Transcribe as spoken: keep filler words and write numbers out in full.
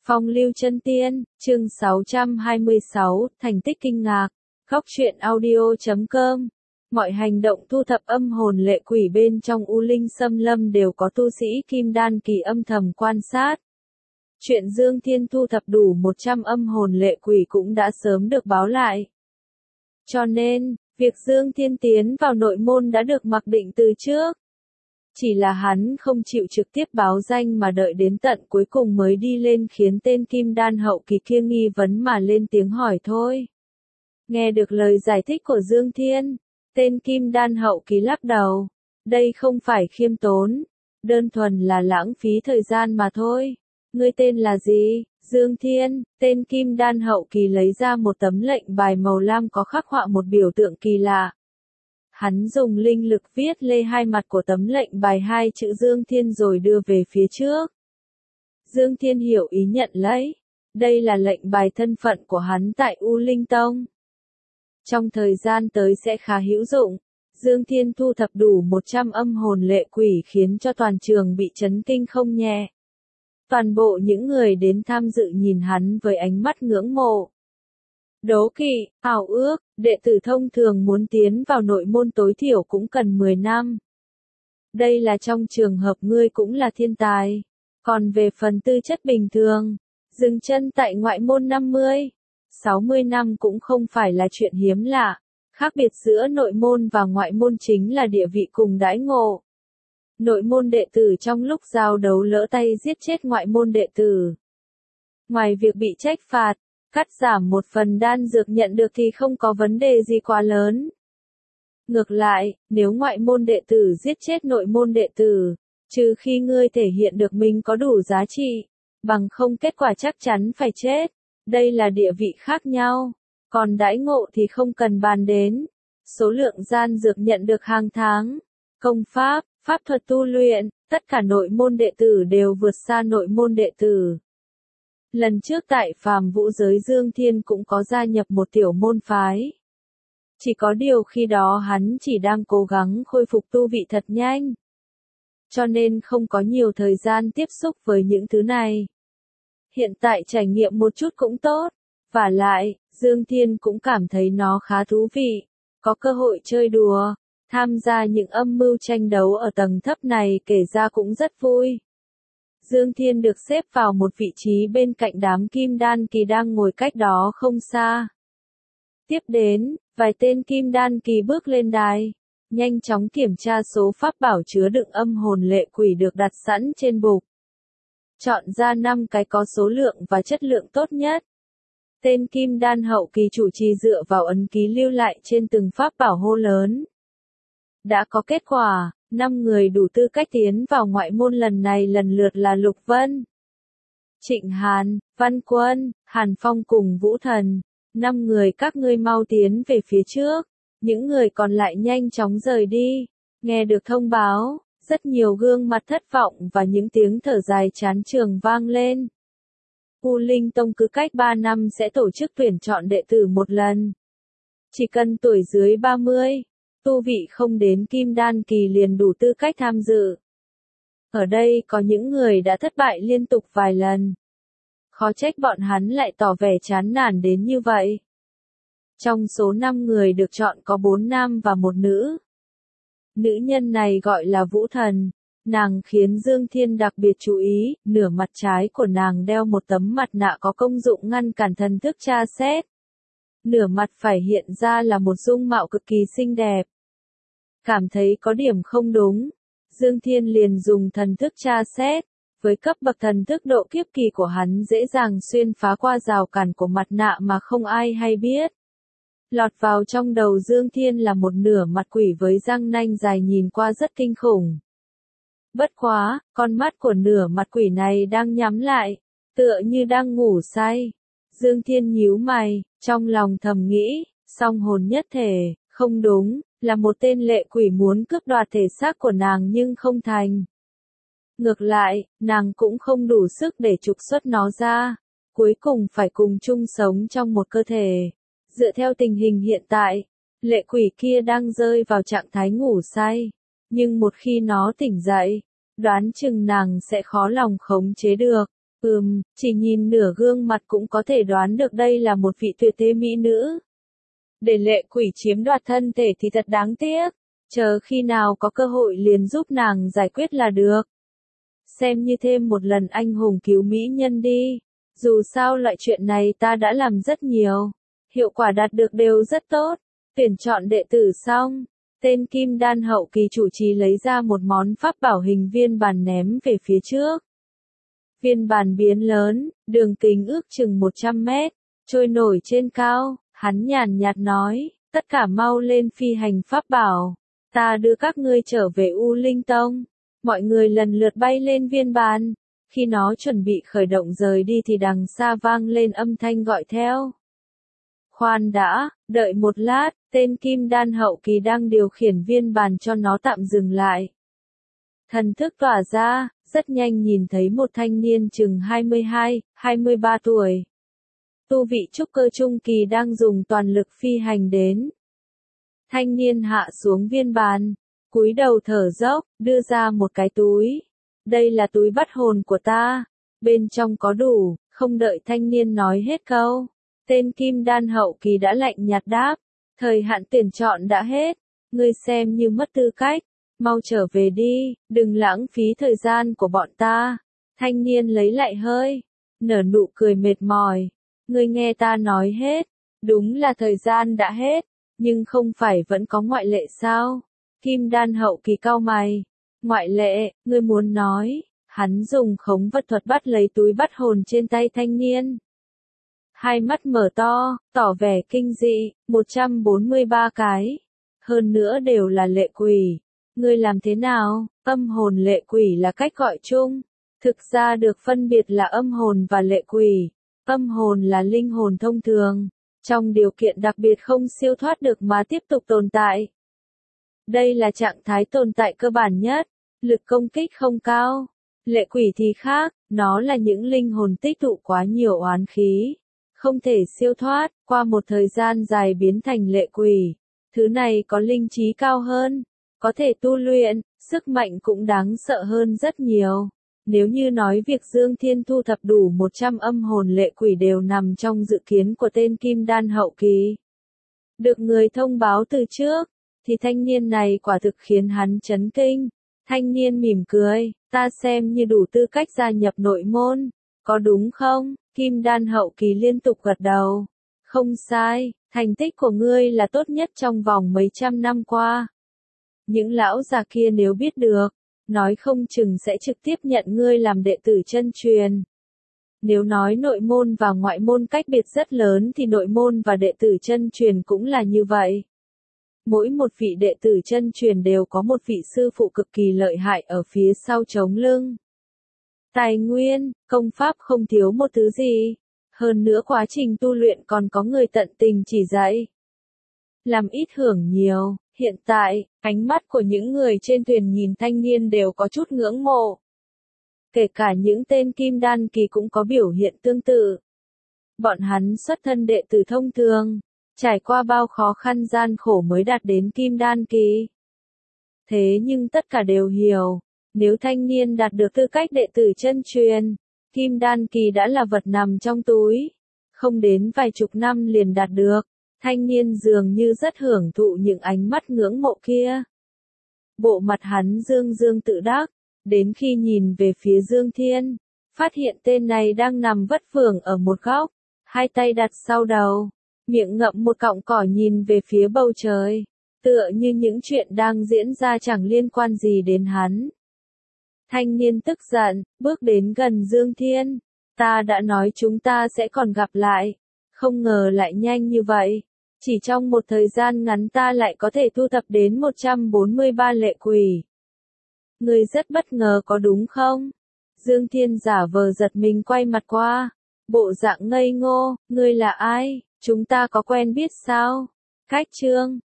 Phong lưu chân tiên, chương sáu trăm hai mươi sáu, thành tích kinh ngạc. Góc truyện audio chấm com. Mọi hành động thu thập âm hồn lệ quỷ bên trong U Linh Xâm Lâm đều có tu sĩ Kim Đan kỳ âm thầm quan sát. Chuyện Dương Thiên thu thập đủ một trăm âm hồn lệ quỷ cũng đã sớm được báo lại. Cho nên, việc Dương Thiên tiến vào nội môn đã được mặc định từ trước. Chỉ là hắn không chịu trực tiếp báo danh mà đợi đến tận cuối cùng mới đi lên khiến tên Kim Đan hậu kỳ kia nghi vấn mà lên tiếng hỏi thôi. Nghe được lời giải thích của Dương Thiên, tên Kim Đan hậu kỳ lắc đầu. Đây không phải khiêm tốn, đơn thuần là lãng phí thời gian mà thôi. Ngươi tên là gì? Dương Thiên, tên Kim Đan hậu kỳ lấy ra một tấm lệnh bài màu lam có khắc họa một biểu tượng kỳ lạ. Hắn dùng linh lực viết lên hai mặt của tấm lệnh bài hai chữ Dương Thiên rồi đưa về phía trước. Dương Thiên hiểu ý nhận lấy. Đây là lệnh bài thân phận của hắn tại U Linh Tông. Trong thời gian tới sẽ khá hữu dụng. Dương Thiên thu thập đủ một trăm âm hồn lệ quỷ khiến cho toàn trường bị chấn kinh không nhẹ. Toàn bộ những người đến tham dự nhìn hắn với ánh mắt ngưỡng mộ. Đố kỵ, ảo ước, đệ tử thông thường muốn tiến vào nội môn tối thiểu cũng cần mười năm. Đây là trong trường hợp ngươi cũng là thiên tài. Còn về phần tư chất bình thường, dừng chân tại ngoại môn năm mươi, sáu mươi năm cũng không phải là chuyện hiếm lạ. Khác biệt giữa nội môn và ngoại môn chính là địa vị cùng đãi ngộ. Nội môn đệ tử trong lúc giao đấu lỡ tay giết chết ngoại môn đệ tử. Ngoài việc bị trách phạt, cắt giảm một phần đan dược nhận được thì không có vấn đề gì quá lớn. Ngược lại, nếu ngoại môn đệ tử giết chết nội môn đệ tử, trừ khi ngươi thể hiện được mình có đủ giá trị, bằng không kết quả chắc chắn phải chết. Đây là địa vị khác nhau. Còn đãi ngộ thì không cần bàn đến. Số lượng gian dược nhận được hàng tháng, công pháp, pháp thuật tu luyện, tất cả nội môn đệ tử đều vượt xa nội môn đệ tử. Lần trước tại Phàm Vũ giới Dương Thiên cũng có gia nhập một tiểu môn phái. Chỉ có điều khi đó hắn chỉ đang cố gắng khôi phục tu vị thật nhanh. Cho nên không có nhiều thời gian tiếp xúc với những thứ này. Hiện tại trải nghiệm một chút cũng tốt. Vả lại, Dương Thiên cũng cảm thấy nó khá thú vị. Có cơ hội chơi đùa, tham gia những âm mưu tranh đấu ở tầng thấp này kể ra cũng rất vui. Dương Thiên được xếp vào một vị trí bên cạnh đám Kim Đan kỳ đang ngồi cách đó không xa. Tiếp đến, vài tên Kim Đan kỳ bước lên đài, nhanh chóng kiểm tra số pháp bảo chứa đựng âm hồn lệ quỷ được đặt sẵn trên bục. Chọn ra năm cái có số lượng và chất lượng tốt nhất. Tên Kim Đan hậu kỳ chủ trì dựa vào ấn ký lưu lại trên từng pháp bảo hô lớn. Đã có kết quả. Năm người đủ tư cách tiến vào ngoại môn lần này lần lượt là Lục Vân, Trịnh Hàn, Văn Quân, Hàn Phong cùng Vũ Thần. Năm người các ngươi mau tiến về phía trước. Những người còn lại nhanh chóng rời đi. Nghe được thông báo, rất nhiều gương mặt thất vọng và những tiếng thở dài chán trường vang lên. U Linh Tông cứ cách ba năm sẽ tổ chức tuyển chọn đệ tử một lần. Chỉ cần tuổi dưới ba mươi. Tu vị không đến Kim Đan kỳ liền đủ tư cách tham dự. Ở đây có những người đã thất bại liên tục vài lần. Khó trách bọn hắn lại tỏ vẻ chán nản đến như vậy. Trong số năm người được chọn có bốn nam và một nữ. Nữ nhân này gọi là Vũ Thần. Nàng khiến Dương Thiên đặc biệt chú ý, nửa mặt trái của nàng đeo một tấm mặt nạ có công dụng ngăn cản thần thức tra xét. Nửa mặt phải hiện ra là một dung mạo cực kỳ xinh đẹp. Cảm thấy có điểm không đúng, Dương Thiên liền dùng thần thức tra xét. Với cấp bậc thần thức độ kiếp kỳ của hắn dễ dàng xuyên phá qua rào cản của mặt nạ mà không ai hay biết. Lọt vào trong đầu Dương Thiên là một nửa mặt quỷ với răng nanh dài nhìn qua rất kinh khủng. Bất quá, con mắt của nửa mặt quỷ này đang nhắm lại, tựa như đang ngủ say. Dương Thiên nhíu mày, trong lòng thầm nghĩ, song hồn nhất thể, không đúng, là một tên lệ quỷ muốn cướp đoạt thể xác của nàng nhưng không thành. Ngược lại, nàng cũng không đủ sức để trục xuất nó ra, cuối cùng phải cùng chung sống trong một cơ thể. Dựa theo tình hình hiện tại, lệ quỷ kia đang rơi vào trạng thái ngủ say, nhưng một khi nó tỉnh dậy, đoán chừng nàng sẽ khó lòng khống chế được. Ừm, chỉ nhìn nửa gương mặt cũng có thể đoán được đây là một vị tuyệt thế mỹ nữ. Để lệ quỷ chiếm đoạt thân thể thì thật đáng tiếc, chờ khi nào có cơ hội liền giúp nàng giải quyết là được. Xem như thêm một lần anh hùng cứu mỹ nhân đi, dù sao loại chuyện này ta đã làm rất nhiều, hiệu quả đạt được đều rất tốt. Tuyển chọn đệ tử xong, tên kim đan hậu kỳ chủ trì lấy ra một món pháp bảo hình viên bàn ném về phía trước. Viên bàn biến lớn, đường kính ước chừng một trăm mét, trôi nổi trên cao, hắn nhàn nhạt nói, tất cả mau lên phi hành pháp bảo, ta đưa các ngươi trở về U Linh Tông. Mọi người lần lượt bay lên viên bàn, khi nó chuẩn bị khởi động rời đi thì đằng xa vang lên âm thanh gọi theo. Khoan đã, đợi một lát, tên kim đan hậu kỳ đang điều khiển viên bàn cho nó tạm dừng lại. Thần thức tỏa ra, rất nhanh nhìn thấy một thanh niên chừng hai mươi hai, hai mươi ba tuổi. Tu vị trúc cơ trung kỳ đang dùng toàn lực phi hành đến. Thanh niên hạ xuống viên bàn, cúi đầu thở dốc, đưa ra một cái túi. Đây là túi bắt hồn của ta, bên trong có đủ, không đợi thanh niên nói hết câu. Tên kim đan hậu kỳ đã lạnh nhạt đáp, thời hạn tuyển chọn đã hết, ngươi xem như mất tư cách, mau trở về đi, đừng lãng phí thời gian của bọn ta. Thanh niên lấy lại hơi, nở nụ cười mệt mỏi, ngươi nghe ta nói hết, đúng là thời gian đã hết, nhưng không phải vẫn có ngoại lệ sao? Kim đan hậu kỳ cau mày, ngoại lệ, ngươi muốn nói, hắn dùng khống vật thuật bắt lấy túi bắt hồn trên tay thanh niên. Hai mắt mở to, tỏ vẻ kinh dị, một trăm bốn mươi ba cái. Hơn nữa đều là lệ quỷ. Ngươi làm thế nào? Âm hồn lệ quỷ là cách gọi chung. Thực ra được phân biệt là âm hồn và lệ quỷ. Âm hồn là linh hồn thông thường. Trong điều kiện đặc biệt không siêu thoát được mà tiếp tục tồn tại. Đây là trạng thái tồn tại cơ bản nhất. Lực công kích không cao. Lệ quỷ thì khác, nó là những linh hồn tích tụ quá nhiều oán khí. Không thể siêu thoát, qua một thời gian dài biến thành lệ quỷ. Thứ này có linh trí cao hơn, có thể tu luyện, sức mạnh cũng đáng sợ hơn rất nhiều. Nếu như nói việc Dương Thiên thu thập đủ một trăm âm hồn lệ quỷ đều nằm trong dự kiến của tên kim đan hậu kỳ. Được người thông báo từ trước, thì thanh niên này quả thực khiến hắn chấn kinh. Thanh niên mỉm cười, ta xem như đủ tư cách gia nhập nội môn, có đúng không? Kim đan hậu kỳ liên tục gật đầu. Không sai, thành tích của ngươi là tốt nhất trong vòng mấy trăm năm qua. Những lão già kia nếu biết được, nói không chừng sẽ trực tiếp nhận ngươi làm đệ tử chân truyền. Nếu nói nội môn và ngoại môn cách biệt rất lớn thì nội môn và đệ tử chân truyền cũng là như vậy. Mỗi một vị đệ tử chân truyền đều có một vị sư phụ cực kỳ lợi hại ở phía sau chống lưng. Tài nguyên, công pháp không thiếu một thứ gì. Hơn nữa quá trình tu luyện còn có người tận tình chỉ dạy. Làm ít hưởng nhiều, hiện tại, ánh mắt của những người trên thuyền nhìn thanh niên đều có chút ngưỡng mộ. Kể cả những tên kim đan kỳ cũng có biểu hiện tương tự. Bọn hắn xuất thân đệ tử thông thường, trải qua bao khó khăn gian khổ mới đạt đến kim đan kỳ. Thế nhưng tất cả đều hiểu. Nếu thanh niên đạt được tư cách đệ tử chân truyền, kim đan kỳ đã là vật nằm trong túi. Không đến vài chục năm liền đạt được, thanh niên dường như rất hưởng thụ những ánh mắt ngưỡng mộ kia. Bộ mặt hắn dương dương tự đắc, đến khi nhìn về phía Dương Thiên, phát hiện tên này đang nằm vất vưởng ở một góc, hai tay đặt sau đầu, miệng ngậm một cọng cỏ nhìn về phía bầu trời, tựa như những chuyện đang diễn ra chẳng liên quan gì đến hắn. Thanh niên tức giận, bước đến gần Dương Thiên. Ta đã nói chúng ta sẽ còn gặp lại. Không ngờ lại nhanh như vậy. Chỉ trong một thời gian ngắn ta lại có thể thu thập đến một trăm bốn mươi ba lệ quỷ. Ngươi rất bất ngờ có đúng không? Dương Thiên giả vờ giật mình quay mặt qua. Bộ dạng ngây ngô, ngươi là ai? Chúng ta có quen biết sao? Cách chương.